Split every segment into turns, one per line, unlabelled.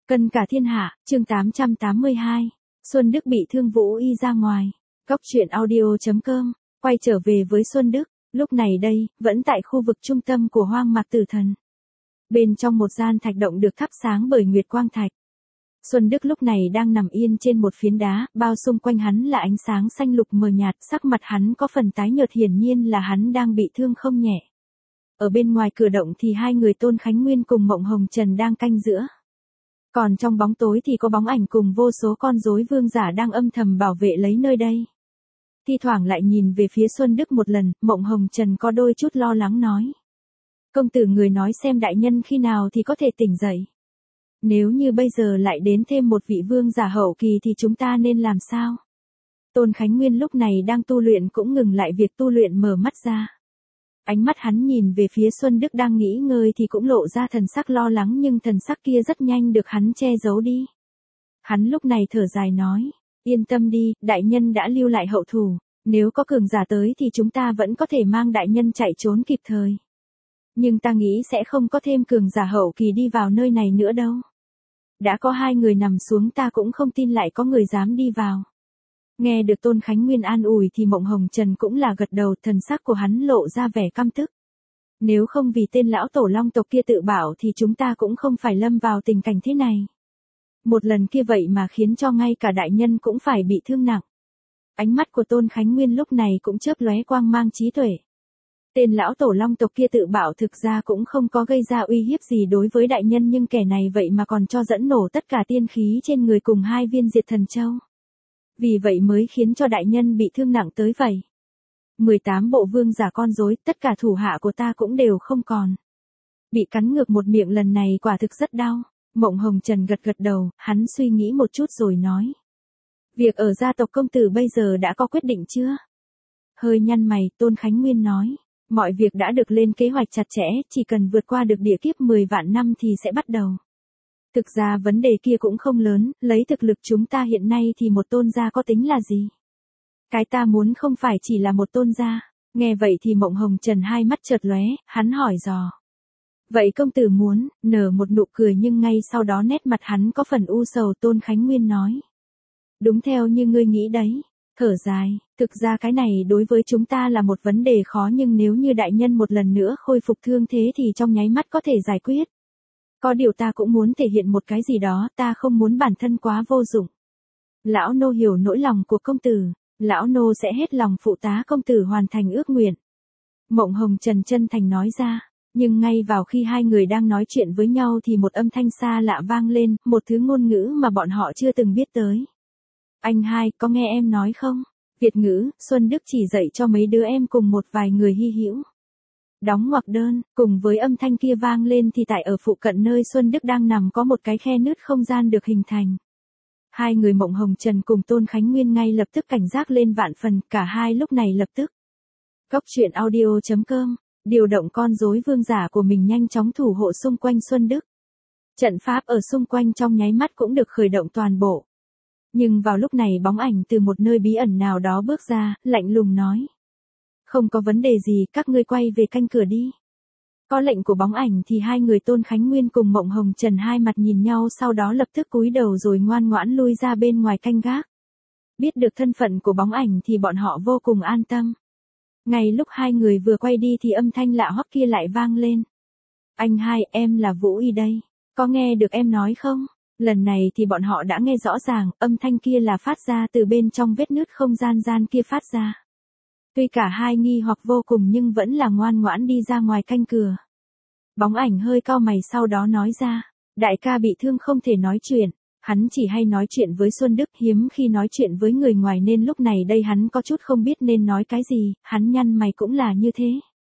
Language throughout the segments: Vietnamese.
Cân cả thiên hạ, chương 882. Xuân Đức bị thương Vũ Y ra ngoài. Góc truyện audio.com. Quay trở về với Xuân Đức, lúc này đây, vẫn tại khu vực trung tâm của hoang mạc tử thần. Bên trong một gian thạch động được thắp sáng bởi nguyệt quang thạch. Xuân Đức lúc này đang nằm yên trên một phiến đá, bao xung quanh hắn là ánh sáng xanh lục mờ nhạt, sắc mặt hắn có phần tái nhợt, hiển nhiên là hắn đang bị thương không nhẹ. Ở bên ngoài cửa động thì hai người Tôn Khánh Nguyên cùng Mộng Hồng Trần đang canh giữa. Còn trong bóng tối thì có bóng ảnh cùng vô số con rối vương giả đang âm thầm bảo vệ lấy nơi đây. Thi thoảng lại nhìn về phía Xuân Đức một lần, Mộng Hồng Trần có đôi chút lo lắng nói. Công tử người nói xem đại nhân khi nào thì có thể tỉnh dậy. Nếu như bây giờ lại đến thêm một vị vương giả hậu kỳ thì chúng ta nên làm sao? Tôn Khánh Nguyên lúc này đang tu luyện cũng ngừng lại việc tu luyện, mở mắt ra. Ánh mắt hắn nhìn về phía Xuân Đức đang nghỉ ngơi thì cũng lộ ra thần sắc lo lắng, nhưng thần sắc kia rất nhanh được hắn che giấu đi. Hắn lúc này thở dài nói, yên tâm đi, đại nhân đã lưu lại hậu thủ, nếu có cường giả tới thì chúng ta vẫn có thể mang đại nhân chạy trốn kịp thời. Nhưng ta nghĩ sẽ không có thêm cường giả hậu kỳ đi vào nơi này nữa đâu. Đã có hai người nằm xuống, ta cũng không tin lại có người dám đi vào. Nghe được Tôn Khánh Nguyên an ủi thì Mộng Hồng Trần cũng là gật đầu, thần sắc của hắn lộ ra vẻ căm tức. Nếu không vì tên lão tổ long tộc kia tự bảo thì chúng ta cũng không phải lâm vào tình cảnh thế này. Một lần kia vậy mà khiến cho ngay cả đại nhân cũng phải bị thương nặng. Ánh mắt của Tôn Khánh Nguyên lúc này cũng chớp lóe quang mang trí tuệ. Tên lão tổ long tộc kia tự bảo thực ra cũng không có gây ra uy hiếp gì đối với đại nhân, nhưng kẻ này vậy mà còn cho dẫn nổ tất cả tiên khí trên người cùng hai viên diệt thần châu. Vì vậy mới khiến cho đại nhân bị thương nặng tới vậy. 18 bộ vương giả con rối, tất cả thủ hạ của ta cũng đều không còn. Bị cắn ngược một miệng lần này quả thực rất đau. Mộng Hồng Trần gật gật đầu, hắn suy nghĩ một chút rồi nói. Việc ở gia tộc công tử bây giờ đã có quyết định chưa? Hơi nhăn mày, Tôn Khánh Nguyên nói. Mọi việc đã được lên kế hoạch chặt chẽ, chỉ cần vượt qua được địa kiếp 10 vạn năm thì sẽ bắt đầu. Thực ra vấn đề kia cũng không lớn, lấy thực lực chúng ta hiện nay thì một tôn gia có tính là gì? Cái ta muốn không phải chỉ là một tôn gia. Nghe vậy thì Mộng Hồng Trần hai mắt chợt lóe, hắn hỏi dò. Vậy công tử muốn, nở một nụ cười nhưng ngay sau đó nét mặt hắn có phần u sầu. Tôn Khánh Nguyên nói. Đúng theo như ngươi nghĩ đấy. Thở dài, thực ra cái này đối với chúng ta là một vấn đề khó, nhưng nếu như đại nhân một lần nữa khôi phục thương thế thì trong nháy mắt có thể giải quyết. Có điều ta cũng muốn thể hiện một cái gì đó, ta không muốn bản thân quá vô dụng. Lão nô hiểu nỗi lòng của công tử, lão nô sẽ hết lòng phụ tá công tử hoàn thành ước nguyện. Mộng Hồng Trần chân thành nói ra, nhưng ngay vào khi hai người đang nói chuyện với nhau thì một âm thanh xa lạ vang lên, một thứ ngôn ngữ mà bọn họ chưa từng biết tới. Anh hai, có nghe em nói không? Việt ngữ, Xuân Đức chỉ dạy cho mấy đứa em cùng một vài người hy hữu. Đóng ngoặc đơn, cùng với âm thanh kia vang lên thì tại ở phụ cận nơi Xuân Đức đang nằm có một cái khe nứt không gian được hình thành. Hai người Mộng Hồng Trần cùng Tôn Khánh Nguyên ngay lập tức cảnh giác lên vạn phần, cả hai lúc này lập tức. Góc truyện audio.com, điều động con rối vương giả của mình nhanh chóng thủ hộ xung quanh Xuân Đức. Trận pháp ở xung quanh trong nháy mắt cũng được khởi động toàn bộ. Nhưng vào lúc này bóng ảnh từ một nơi bí ẩn nào đó bước ra, lạnh lùng nói. Không có vấn đề gì, các ngươi quay về canh cửa đi. Có lệnh của bóng ảnh thì hai người Tôn Khánh Nguyên cùng Mộng Hồng Trần hai mặt nhìn nhau, sau đó lập tức cúi đầu rồi ngoan ngoãn lui ra bên ngoài canh gác. Biết được thân phận của bóng ảnh thì bọn họ vô cùng an tâm. Ngay lúc hai người vừa quay đi thì âm thanh lạ hoắc kia lại vang lên. Anh hai, em là Vũ Y đây. Có nghe được em nói không? Lần này thì bọn họ đã nghe rõ ràng, âm thanh kia là phát ra từ bên trong vết nứt không gian kia phát ra. Tuy cả hai nghi hoặc vô cùng nhưng vẫn là ngoan ngoãn đi ra ngoài canh cửa. Bóng ảnh hơi cau mày sau đó nói ra, đại ca bị thương không thể nói chuyện, hắn chỉ hay nói chuyện với Xuân Đức, hiếm khi nói chuyện với người ngoài nên lúc này đây hắn có chút không biết nên nói cái gì, hắn nhăn mày cũng là như thế.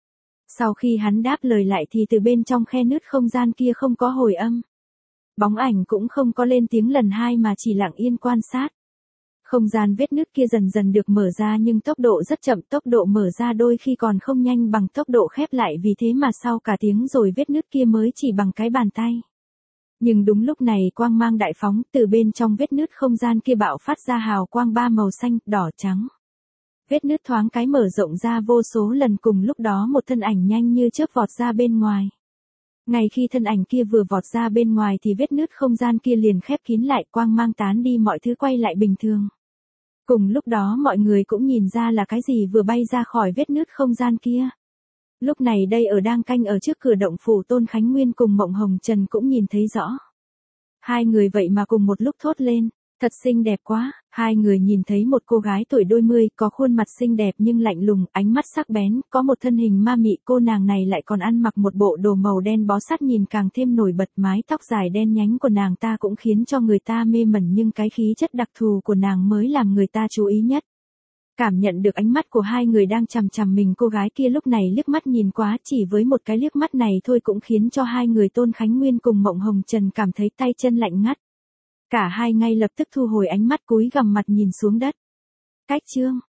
Sau khi hắn đáp lời lại thì từ bên trong khe nứt không gian kia không có hồi âm. Bóng ảnh cũng không có lên tiếng lần hai mà chỉ lặng yên quan sát. Không gian vết nứt kia dần dần được mở ra nhưng tốc độ rất chậm, tốc độ mở ra đôi khi còn không nhanh bằng tốc độ khép lại, vì thế mà sau cả tiếng rồi vết nứt kia mới chỉ bằng cái bàn tay. Nhưng đúng lúc này quang mang đại phóng, từ bên trong vết nứt không gian kia bạo phát ra hào quang ba màu xanh, đỏ, trắng. Vết nứt thoáng cái mở rộng ra vô số lần, cùng lúc đó một thân ảnh nhanh như chớp vọt ra bên ngoài. Ngay khi thân ảnh kia vừa vọt ra bên ngoài thì vết nứt không gian kia liền khép kín lại, quang mang tán đi, mọi thứ quay lại bình thường. Cùng lúc đó mọi người cũng nhìn ra là cái gì vừa bay ra khỏi vết nứt không gian kia. Lúc này đây ở đang canh ở trước cửa động phủ Tôn Khánh Nguyên cùng Mộng Hồng Trần cũng nhìn thấy rõ. Hai người vậy mà cùng một lúc thốt lên, thật xinh đẹp quá. Hai người nhìn thấy một cô gái tuổi đôi mươi, có khuôn mặt xinh đẹp nhưng lạnh lùng, ánh mắt sắc bén, có một thân hình ma mị. Cô nàng này lại còn ăn mặc một bộ đồ màu đen bó sát nhìn càng thêm nổi bật, mái tóc dài đen nhánh của nàng ta cũng khiến cho người ta mê mẩn, nhưng cái khí chất đặc thù của nàng mới làm người ta chú ý nhất. Cảm nhận được ánh mắt của hai người đang chằm chằm mình, cô gái kia lúc này liếc mắt nhìn quá, chỉ với một cái liếc mắt này thôi cũng khiến cho hai người Tôn Khánh Nguyên cùng Mộng Hồng Trần cảm thấy tay chân lạnh ngắt. Cả hai ngay lập tức thu hồi ánh mắt, cúi gằm mặt nhìn xuống đất. Cách chương